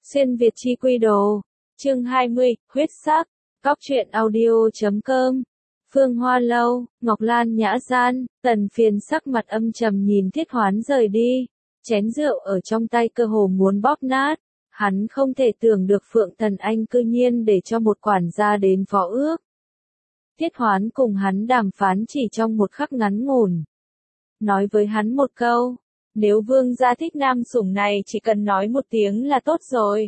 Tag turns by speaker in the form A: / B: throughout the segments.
A: Xuyên Việt chi quy đồ. Chương 20, huyết sắc. Góc truyện audio.com. Phương Hoa Lâu, Ngọc Lan nhã gian, Tần Phiền sắc mặt âm trầm nhìn Thiết Hoán rời đi. Chén rượu ở trong tay cơ hồ muốn bóp nát. Hắn không thể tưởng được Phượng Thần Anh cư nhiên để cho một quản gia đến phó ước. Thiết Hoán cùng hắn đàm phán chỉ trong một khắc ngắn ngủn. Nói với hắn một câu, nếu vương gia thích nam sủng này chỉ cần nói một tiếng là tốt rồi.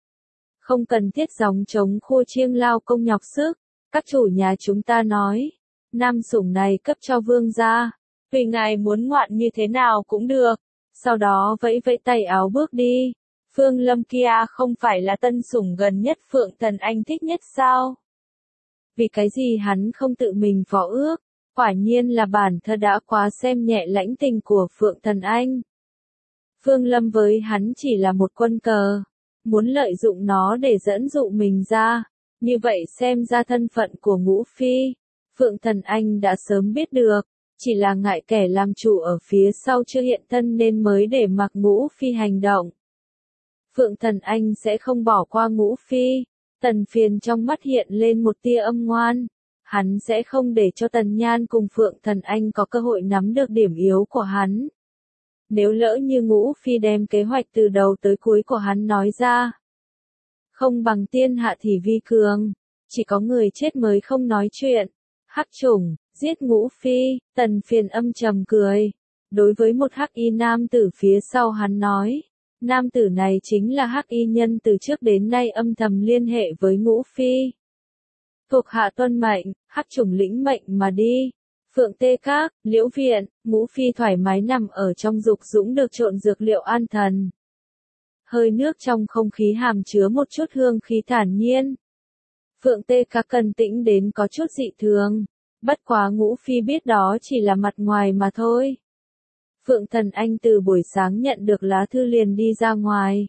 A: Không cần thiết gióng trống khua chiêng lao công nhọc sức, các chủ nhà chúng ta nói, nam sủng này cấp cho vương gia, tùy ngài muốn ngoạn như thế nào cũng được, sau đó vẫy vẫy tay áo bước đi. Phương Lâm kia không phải là tân sủng gần nhất Phượng Thần Anh thích nhất sao? Vì cái gì hắn không tự mình phó ước? Quả nhiên là bản thân đã quá xem nhẹ lãnh tình của Phượng Thần Anh. Phương Lâm với hắn chỉ là một quân cờ, muốn lợi dụng nó để dẫn dụ mình ra, như vậy xem ra thân phận của Ngũ Phi, Phượng Thần Anh đã sớm biết được, chỉ là ngại kẻ làm chủ ở phía sau chưa hiện thân nên mới để mặc Ngũ Phi hành động. Phượng Thần Anh sẽ không bỏ qua Ngũ Phi. Tần Phiền trong mắt hiện lên một tia âm ngoan. Hắn sẽ không để cho Tần Nhan cùng Phượng Thần Anh có cơ hội nắm được điểm yếu của hắn. Nếu lỡ như Ngũ Phi đem kế hoạch từ đầu tới cuối của hắn nói ra. Không bằng tiên hạ thì vi cường. Chỉ có người chết mới không nói chuyện. Hắc chủng, giết Ngũ Phi, Tần Phiền âm trầm cười. Đối với một hắc y nam tử phía sau hắn nói. Nam tử này chính là hắc y nhân từ trước đến nay âm thầm liên hệ với Ngũ Phi. Thuộc hạ tuân mệnh, hắc chủng lĩnh mệnh mà đi. Phượng Tê Các, Liễu Viện, Ngũ Phi thoải mái nằm ở trong dục dũng được trộn dược liệu an thần. Hơi nước trong không khí hàm chứa một chút hương khí thản nhiên. Phượng Tê Các cần tĩnh đến có chút dị thường. Bất quá Ngũ Phi biết đó chỉ là mặt ngoài mà thôi. Phượng Thần Anh từ buổi sáng nhận được lá thư liền đi ra ngoài.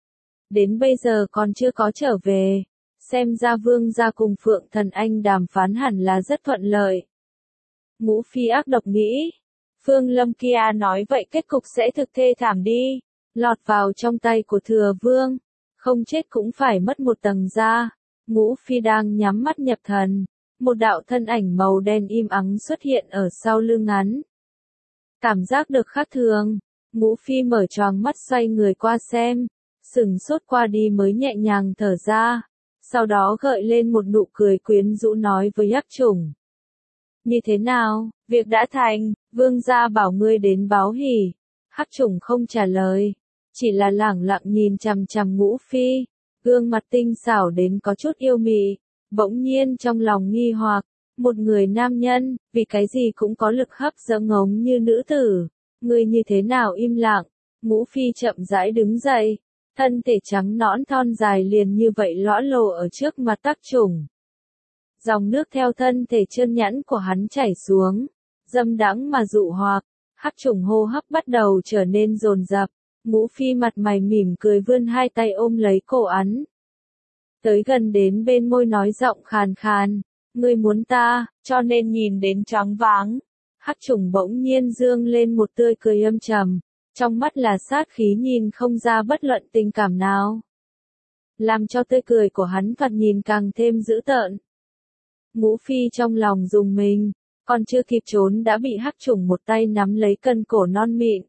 A: Đến bây giờ còn chưa có trở về. Xem ra vương gia cùng Phượng Thần Anh đàm phán hẳn là rất thuận lợi. Ngũ Phi ác độc nghĩ. Phương Lâm kia nói vậy kết cục sẽ thực thê thảm đi. Lọt vào trong tay của thừa vương. Không chết cũng phải mất một tầng da. Ngũ Phi đang nhắm mắt nhập thần. Một đạo thân ảnh màu đen im ắng xuất hiện ở sau lưng hắn. Cảm giác được khác thường. Ngũ Phi mở choàng mắt xoay người qua xem. Sừng sốt qua đi mới nhẹ nhàng thở ra. Sau đó gợi lên một nụ cười quyến rũ nói với Hắc chủng. Như thế nào, việc đã thành, vương gia bảo ngươi đến báo hỉ. Hắc chủng không trả lời, chỉ là lẳng lặng nhìn chằm chằm Ngũ Phi, gương mặt tinh xảo đến có chút yêu mị, bỗng nhiên trong lòng nghi hoặc, một người nam nhân, vì cái gì cũng có lực hấp dẫn ngống như nữ tử, ngươi như thế nào im lặng, Ngũ Phi chậm rãi đứng dậy. Thân thể trắng nõn thon dài liền như vậy lõa lồ ở trước mặt Hắc chủng. Dòng nước theo thân thể trơn nhẵn của hắn chảy xuống, dâm đãng mà dụ hoặc, Hắc chủng hô hấp bắt đầu trở nên dồn dập, Ngũ Phi mặt mày mỉm cười vươn hai tay ôm lấy cổ hắn. Tới gần đến bên môi nói giọng khàn khàn, ngươi muốn ta, cho nên nhìn đến choáng váng. Hắc chủng bỗng nhiên dương lên một tươi cười âm trầm. Trong mắt là sát khí nhìn không ra bất luận tình cảm nào. Làm cho tươi cười của hắn thoạt nhìn càng thêm dữ tợn. Ngũ Phi trong lòng rùng mình, còn chưa kịp trốn đã bị Hắc chủng một tay nắm lấy cân cổ non mịn.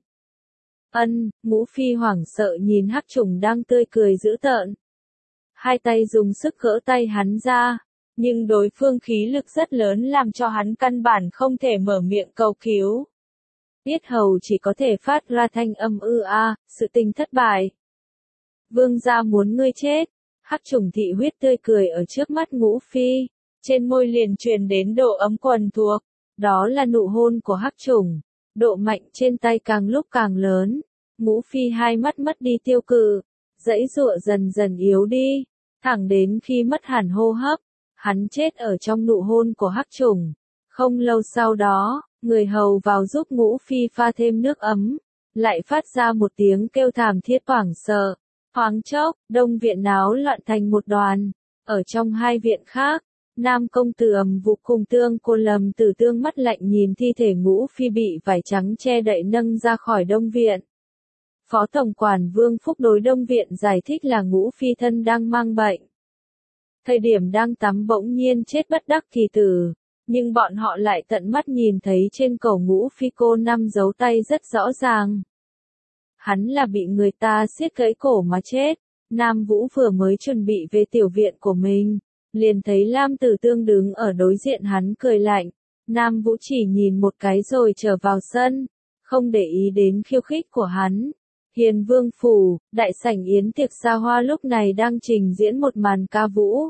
A: Ngũ Phi hoảng sợ nhìn Hắc chủng đang tươi cười dữ tợn. Hai tay dùng sức gỡ tay hắn ra, nhưng đối phương khí lực rất lớn làm cho hắn căn bản không thể mở miệng cầu cứu. Yết hầu chỉ có thể phát ra thanh âm sự tình thất bại. Vương gia muốn ngươi chết. Hắc chủng thị huyết tươi cười ở trước mắt Ngũ Phi, trên môi liền truyền đến độ ấm quần thuộc, đó là nụ hôn của Hắc chủng, độ mạnh trên tay càng lúc càng lớn. Ngũ Phi hai mắt mất đi tiêu cự, giãy giụa dần dần yếu đi, thẳng đến khi mất hẳn hô hấp, hắn chết ở trong nụ hôn của Hắc chủng. Không lâu sau đó, người hầu vào giúp Ngũ Phi pha thêm nước ấm, lại phát ra một tiếng kêu thảm thiết hoảng sợ. Thoáng chốc, đông viện náo loạn thành một đoàn. Ở trong hai viện khác, Nam công tử Ầm Vụ cùng Tương Cô Lâm Tử Tương mắt lạnh nhìn thi thể Ngũ Phi bị vải trắng che đậy nâng ra khỏi đông viện. Phó Tổng quản Vương Phúc đối Đông Viện giải thích là Ngũ Phi thân đang mang bệnh. Thời điểm đang tắm bỗng nhiên chết bất đắc kỳ tử, nhưng bọn họ lại tận mắt nhìn thấy trên cổ Ngũ Phi cô năm dấu tay rất rõ ràng. Hắn là bị người ta siết gãy cổ mà chết. Nam Vũ vừa mới chuẩn bị về tiểu viện của mình, liền thấy Lam Tử Tương đứng ở đối diện hắn cười lạnh. Nam Vũ chỉ nhìn một cái rồi trở vào sân, không để ý đến khiêu khích của hắn. Hiền Vương phủ, đại sảnh yến tiệc xa hoa lúc này đang trình diễn một màn ca vũ.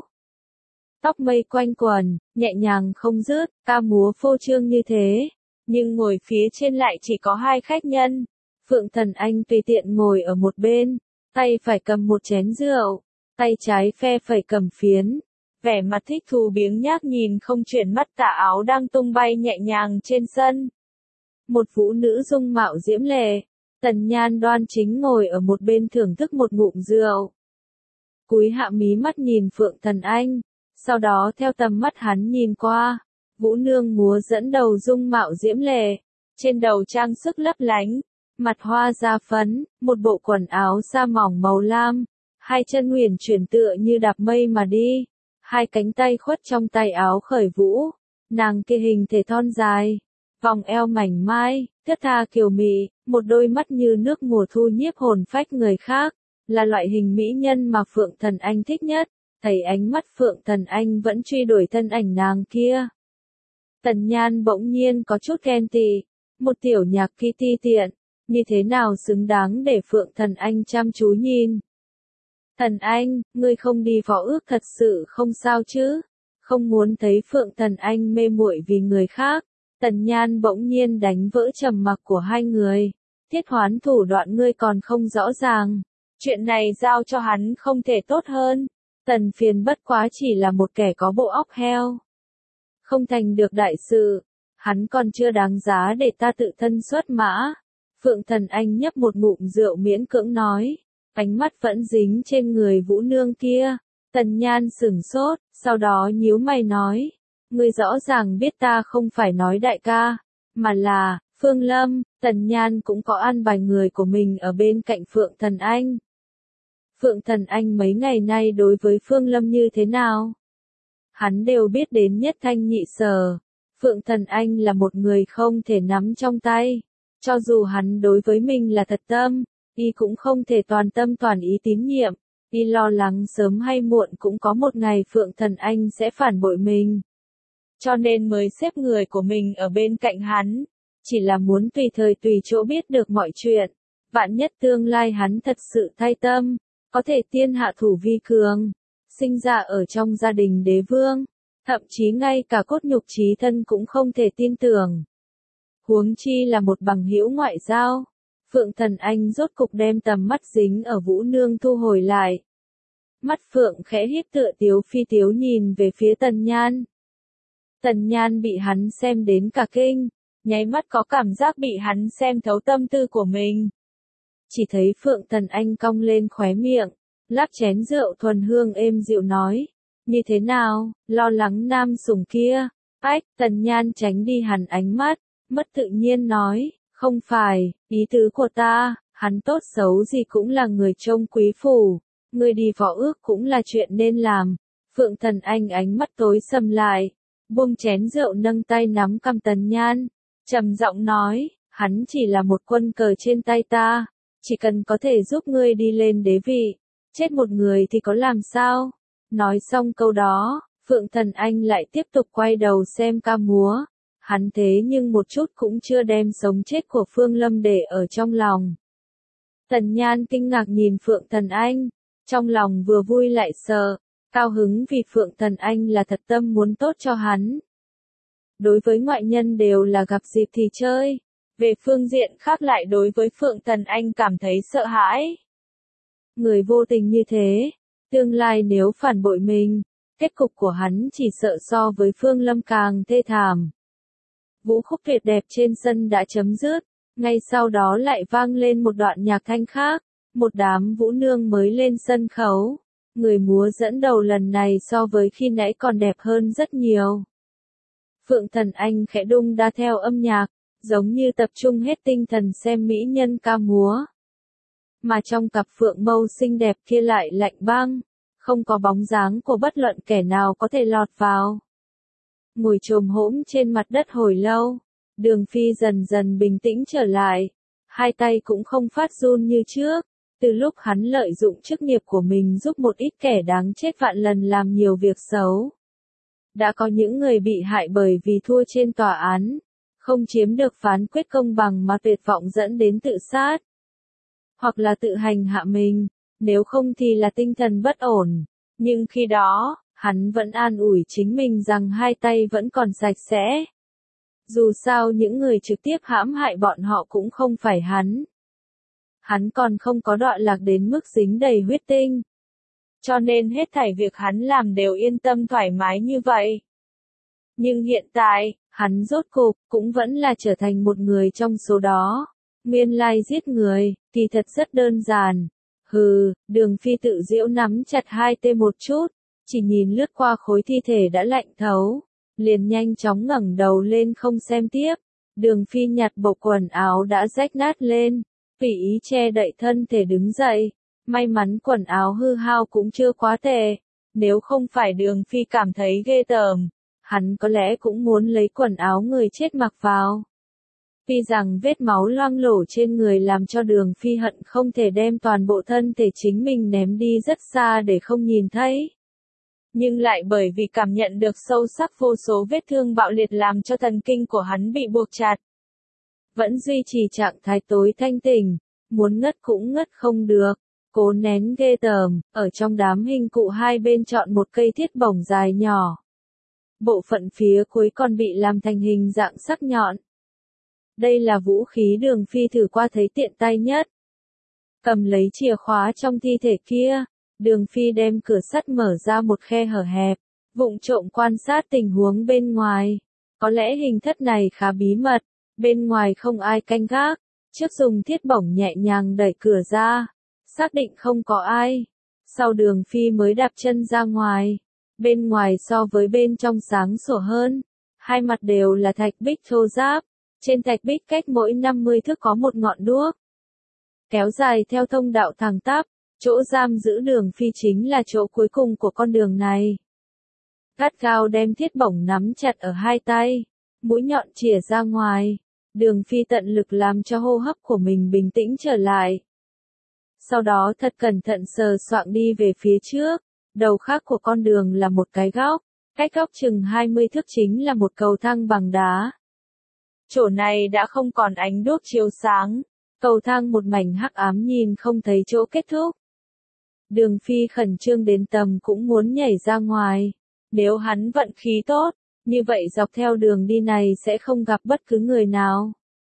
A: Tóc mây quanh quần, nhẹ nhàng không dứt, ca múa phô trương như thế, nhưng ngồi phía trên lại chỉ có hai khách nhân. Phượng Thần Anh tùy tiện ngồi ở một bên, tay phải cầm một chén rượu, tay trái phe phẩy cầm phiến, vẻ mặt thích thú biếng nhác nhìn không chuyển mắt tà áo đang tung bay nhẹ nhàng trên sân. Một vũ nữ dung mạo diễm lệ, Tần Nhan đoan chính ngồi ở một bên thưởng thức một ngụm rượu. Cúi hạ mí mắt nhìn Phượng Thần Anh, sau đó theo tầm mắt hắn nhìn qua, vũ nương múa dẫn đầu dung mạo diễm lệ, trên đầu trang sức lấp lánh, mặt hoa da phấn, một bộ quần áo da mỏng màu lam, hai chân huyền chuyển tựa như đạp mây mà đi, hai cánh tay khuất trong tay áo khởi vũ, nàng kia hình thể thon dài, vòng eo mảnh mai, thướt tha kiều mị, một đôi mắt như nước mùa thu nhiếp hồn phách người khác, là loại hình mỹ nhân mà Phượng Thần Anh thích nhất. Thấy ánh mắt Phượng Thần Anh vẫn truy đuổi thân ảnh nàng kia. Tần Nhan bỗng nhiên có chút ghen tị, một tiểu nhạc khi ti tiện, như thế nào xứng đáng để Phượng Thần Anh chăm chú nhìn. Thần Anh, ngươi không đi võ ước thật sự không sao chứ, không muốn thấy Phượng Thần Anh mê muội vì người khác. Tần Nhan bỗng nhiên đánh vỡ trầm mặc của hai người, Thiết Hoán thủ đoạn ngươi còn không rõ ràng, chuyện này giao cho hắn không thể tốt hơn. Tần Phiền bất quá chỉ là một kẻ có bộ óc heo, không thành được đại sự, hắn còn chưa đáng giá để ta tự thân xuất mã. Phượng Thần Anh nhấp một ngụm rượu miễn cưỡng nói, ánh mắt vẫn dính trên người vũ nương kia. Tần Nhan sửng sốt, sau đó nhíu mày nói, ngươi rõ ràng biết ta không phải nói đại ca, mà là Phương Lâm. Tần Nhan cũng có an bài người của mình ở bên cạnh Phượng Thần Anh. Phượng Thần Anh mấy ngày nay đối với Phương Lâm như thế nào? Hắn đều biết đến nhất thanh nhị sở. Phượng Thần Anh là một người không thể nắm trong tay. Cho dù hắn đối với mình là thật tâm, y cũng không thể toàn tâm toàn ý tín nhiệm. Y lo lắng sớm hay muộn cũng có một ngày Phượng Thần Anh sẽ phản bội mình. Cho nên mới xếp người của mình ở bên cạnh hắn. Chỉ là muốn tùy thời tùy chỗ biết được mọi chuyện. Vạn nhất tương lai hắn thật sự thay tâm. Có thể tiên hạ thủ vi cường, sinh ra ở trong gia đình đế vương, thậm chí ngay cả cốt nhục chí thân cũng không thể tin tưởng. Huống chi là một bằng hữu ngoại giao. Phượng Thần Anh rốt cục đem tầm mắt dính ở vũ nương thu hồi lại. Mắt Phượng khẽ híp tựa tiếu phi tiếu nhìn về phía Tần Nhan. Tần Nhan bị hắn xem đến cả kinh, nháy mắt có cảm giác bị hắn xem thấu tâm tư của mình. Chỉ thấy Phượng Thần Anh cong lên khóe miệng, lắc chén rượu thuần hương êm dịu nói, như thế nào, lo lắng nam sủng kia. Ách, Tần Nhan tránh đi hẳn ánh mắt, mất tự nhiên nói, không phải, ý tứ của ta, hắn tốt xấu gì cũng là người trông quý phủ, người đi võ ước cũng là chuyện nên làm. Phượng Thần Anh ánh mắt tối sầm lại, buông chén rượu nâng tay nắm cằm Tần Nhan, trầm giọng nói, hắn chỉ là một quân cờ trên tay ta. Chỉ cần có thể giúp ngươi đi lên đế vị, chết một người thì có làm sao? Nói xong câu đó, Phượng Thần Anh lại tiếp tục quay đầu xem ca múa. Hắn thế nhưng một chút cũng chưa đem sống chết của Phương Lâm để ở trong lòng. Tần Nhan kinh ngạc nhìn Phượng Thần Anh, trong lòng vừa vui lại sợ, cao hứng vì Phượng Thần Anh là thật tâm muốn tốt cho hắn. Đối với ngoại nhân đều là gặp dịp thì chơi. Về phương diện khác lại đối với Phượng Thần Anh cảm thấy sợ hãi. Người vô tình như thế, tương lai nếu phản bội mình, kết cục của hắn chỉ sợ so với Phương Lâm càng thê thảm. Vũ khúc tuyệt đẹp trên sân đã chấm dứt, ngay sau đó lại vang lên một đoạn nhạc thanh khác, một đám vũ nương mới lên sân khấu. Người múa dẫn đầu lần này so với khi nãy còn đẹp hơn rất nhiều. Phượng Thần Anh khẽ đung đa theo âm nhạc, giống như tập trung hết tinh thần xem mỹ nhân ca múa. mà trong cặp phượng mâu xinh đẹp kia lại lạnh băng, không có bóng dáng của bất luận kẻ nào có thể lọt vào. Ngồi chồm hổm trên mặt đất hồi lâu, Đường Phi dần dần bình tĩnh trở lại, hai tay cũng không phát run như trước, từ lúc hắn lợi dụng chức nghiệp của mình giúp một ít kẻ đáng chết vạn lần làm nhiều việc xấu. Đã có những người bị hại bởi vì thua trên tòa án, không chiếm được phán quyết công bằng mà tuyệt vọng dẫn đến tự sát, hoặc là tự hành hạ mình, nếu không thì là tinh thần bất ổn, nhưng khi đó, hắn vẫn an ủi chính mình rằng hai tay vẫn còn sạch sẽ. Dù sao những người trực tiếp hãm hại bọn họ cũng không phải hắn. Hắn còn không có đọa lạc đến mức dính đầy huyết tinh. Cho nên hết thảy việc hắn làm đều yên tâm thoải mái như vậy. Nhưng hiện tại, hắn rốt cục cũng vẫn là trở thành một người trong số đó. Nguyên lai giết người, thì thật rất đơn giản. Hừ, Đường Phi tự giễu nắm chặt hai tay một chút, chỉ nhìn lướt qua khối thi thể đã lạnh thấu, liền nhanh chóng ngẩng đầu lên không xem tiếp. Đường Phi nhặt bộ quần áo đã rách nát lên, tùy ý che đậy thân thể đứng dậy. May mắn quần áo hư hao cũng chưa quá tệ, nếu không phải Đường Phi cảm thấy ghê tởm, hắn có lẽ cũng muốn lấy quần áo người chết mặc vào. Tuy rằng vết máu loang lổ trên người làm cho Đường Phi hận không thể đem toàn bộ thân thể chính mình ném đi rất xa để không nhìn thấy. Nhưng lại bởi vì cảm nhận được sâu sắc vô số vết thương bạo liệt làm cho thần kinh của hắn bị buộc chặt. Vẫn duy trì trạng thái tối thanh tỉnh, muốn ngất cũng ngất không được, cố nén ghê tởm, ở trong đám hình cụ hai bên chọn một cây thiết bổng dài nhỏ. Bộ phận phía cuối còn bị làm thành hình dạng sắc nhọn. Đây là vũ khí Đường Phi thử qua thấy tiện tay nhất. Cầm lấy chìa khóa trong thi thể kia, Đường Phi đem cửa sắt mở ra một khe hở hẹp, vụng trộm quan sát tình huống bên ngoài. Có lẽ hình thất này khá bí mật, bên ngoài không ai canh gác, trước dùng thiết bổng nhẹ nhàng đẩy cửa ra, xác định không có ai. Sau Đường Phi mới đạp chân ra ngoài, bên ngoài so với bên trong sáng sủa hơn, hai mặt đều là thạch bích thô ráp. Trên thạch bích cách mỗi 50 thước có một ngọn đuốc. Kéo dài theo thông đạo thẳng tắp, chỗ giam giữ Đường Phi chính là chỗ cuối cùng của con đường này. Gắt gao đem thiết bổng nắm chặt ở hai tay, mũi nhọn chìa ra ngoài, Đường Phi tận lực làm cho hô hấp của mình bình tĩnh trở lại. Sau đó thật cẩn thận sờ soạng đi về phía trước, đầu khác của con đường là một cái góc, cách góc chừng 20 thước chính là một cầu thang bằng đá. Chỗ này đã không còn ánh đuốc chiếu sáng, cầu thang một mảnh hắc ám nhìn không thấy chỗ kết thúc. Đường Phi khẩn trương đến tầm cũng muốn nhảy ra ngoài, nếu hắn vận khí tốt, như vậy dọc theo đường đi này sẽ không gặp bất cứ người nào.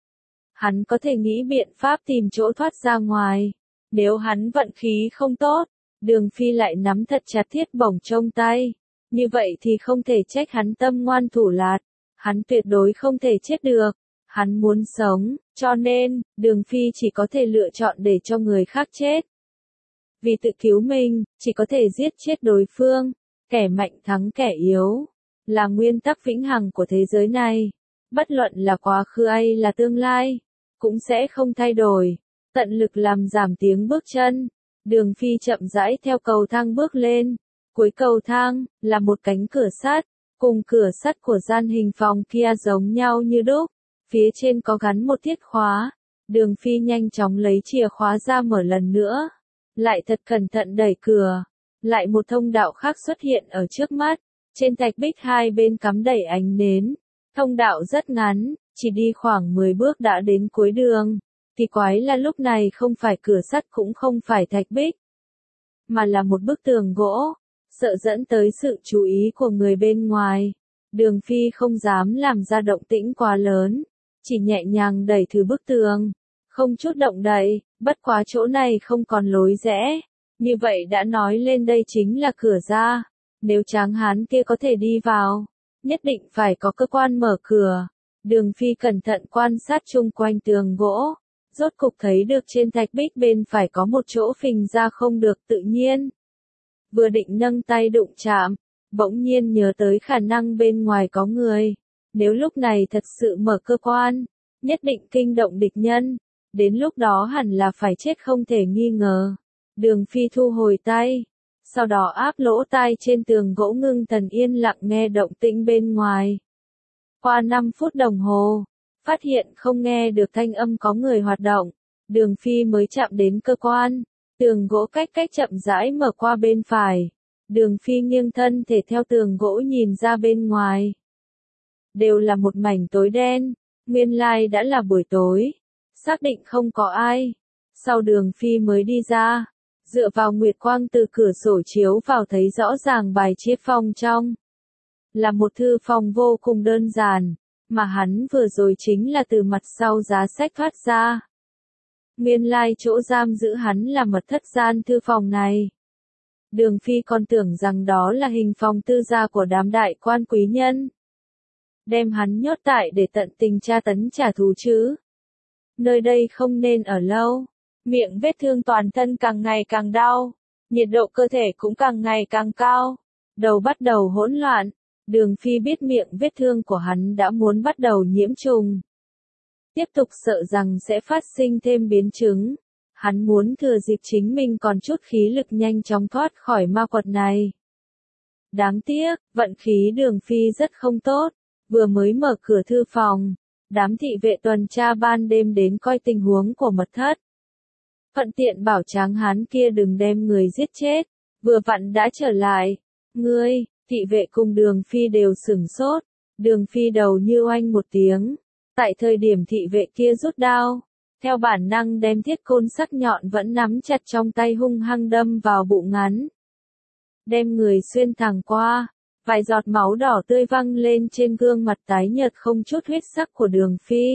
A: Hắn có thể nghĩ biện pháp tìm chỗ thoát ra ngoài, nếu hắn vận khí không tốt, Đường Phi lại nắm thật chặt thiết bổng trong tay, như vậy thì không thể trách hắn tâm ngoan thủ lạt. Hắn tuyệt đối không thể chết được, hắn muốn sống, cho nên, Đường Phi chỉ có thể lựa chọn để cho người khác chết. Vì tự cứu mình, chỉ có thể giết chết đối phương, kẻ mạnh thắng kẻ yếu, là nguyên tắc vĩnh hằng của thế giới này. Bất luận là quá khứ hay là tương lai, cũng sẽ không thay đổi, tận lực làm giảm tiếng bước chân. Đường Phi chậm rãi theo cầu thang bước lên, cuối cầu thang, là một cánh cửa sắt. Cùng cửa sắt của gian hình phòng kia giống nhau như đúc, phía trên có gắn một thiết khóa. Đường Phi nhanh chóng lấy chìa khóa ra mở lần nữa, lại thật cẩn thận đẩy cửa, lại một thông đạo khác xuất hiện ở trước mắt, trên thạch bích hai bên cắm đầy ánh nến. Thông đạo rất ngắn, chỉ đi khoảng 10 bước đã đến cuối đường. Kỳ quái là lúc này không phải cửa sắt cũng không phải thạch bích, mà là một bức tường gỗ. Sợ dẫn tới sự chú ý của người bên ngoài, Đường Phi không dám làm ra động tĩnh quá lớn, chỉ nhẹ nhàng đẩy thử bức tường, không chút động đậy, bất quá chỗ này không còn lối rẽ, như vậy đã nói lên đây chính là cửa ra, nếu tráng hán kia có thể đi vào, nhất định phải có cơ quan mở cửa. Đường Phi cẩn thận quan sát chung quanh tường gỗ, rốt cục thấy được trên thạch bích bên phải có một chỗ phình ra không được tự nhiên. Vừa định nâng tay đụng chạm, bỗng nhiên nhớ tới khả năng bên ngoài có người. Nếu lúc này thật sự mở cơ quan, nhất định kinh động địch nhân. Đến lúc đó hẳn là phải chết không thể nghi ngờ. Đường Phi thu hồi tay, sau đó áp lỗ tai trên tường gỗ ngưng thần yên lặng nghe động tĩnh bên ngoài. Qua 5 phút đồng hồ, phát hiện không nghe được thanh âm có người hoạt động, Đường Phi mới chạm đến cơ quan. Tường gỗ cách chậm rãi mở qua bên phải. Đường Phi nghiêng thân thể theo tường gỗ nhìn ra bên ngoài. Đều là một mảnh tối đen, nguyên lai đã là buổi tối. Xác định không có ai. Sau Đường Phi mới đi ra. Dựa vào nguyệt quang từ cửa sổ chiếu vào thấy rõ ràng bài chiết phong trong. Là một thư phòng vô cùng đơn giản, mà hắn vừa rồi chính là từ mặt sau giá sách thoát ra. Nguyên lai chỗ giam giữ hắn là mật thất gian thư phòng này. Đường Phi còn tưởng rằng đó là hình phòng tư gia của đám đại quan quý nhân. Đem hắn nhốt tại để tận tình tra tấn trả thù chứ. Nơi đây không nên ở lâu. Miệng vết thương toàn thân càng ngày càng đau. Nhiệt độ cơ thể cũng càng ngày càng cao. Đầu bắt đầu hỗn loạn. Đường Phi biết miệng vết thương của hắn đã muốn bắt đầu nhiễm trùng. Tiếp tục sợ rằng sẽ phát sinh thêm biến chứng. Hắn muốn thừa dịp chính mình còn chút khí lực nhanh chóng thoát khỏi ma quật này. Đáng tiếc, vận khí Đường Phi rất không tốt. Vừa mới mở cửa thư phòng, đám thị vệ tuần tra ban đêm đến coi tình huống của mật thất. Thuận tiện bảo Tráng Hán kia đừng đem người giết chết. Vừa vặn đã trở lại. Ngươi, thị vệ cùng Đường Phi đều sửng sốt. Đường Phi đầu như oanh một tiếng. Tại thời điểm thị vệ kia rút đao, theo bản năng đem thiết côn sắc nhọn vẫn nắm chặt trong tay hung hăng đâm vào bụng ngắn. Đem người xuyên thẳng qua, vài giọt máu đỏ tươi văng lên trên gương mặt tái nhợt không chút huyết sắc của Đường Phi.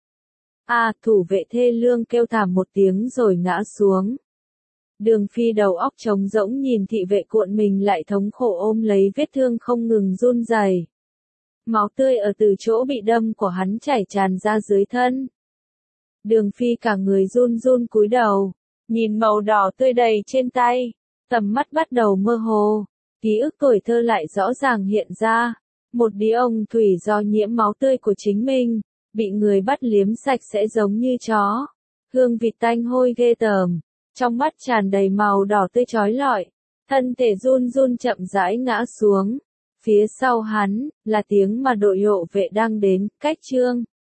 A: Thủ vệ thê lương kêu thảm một tiếng rồi ngã xuống. Đường Phi đầu óc trống rỗng nhìn thị vệ cuộn mình lại thống khổ ôm lấy vết thương không ngừng run rẩy. Máu tươi ở từ chỗ bị đâm của hắn chảy tràn ra dưới thân. Đường Phi cả người run run cúi đầu, nhìn màu đỏ tươi đầy trên tay, tầm mắt bắt đầu mơ hồ, ký ức tuổi thơ lại rõ ràng hiện ra. Một đĩa ông thủy do nhiễm máu tươi của chính mình, bị người bắt liếm sạch sẽ giống như chó. Hương vị tanh hôi ghê tởm, trong mắt tràn đầy màu đỏ tươi chói lọi, thân thể run run chậm rãi ngã xuống. Phía sau hắn, là tiếng mà đội hộ vệ đang đến, cách chương.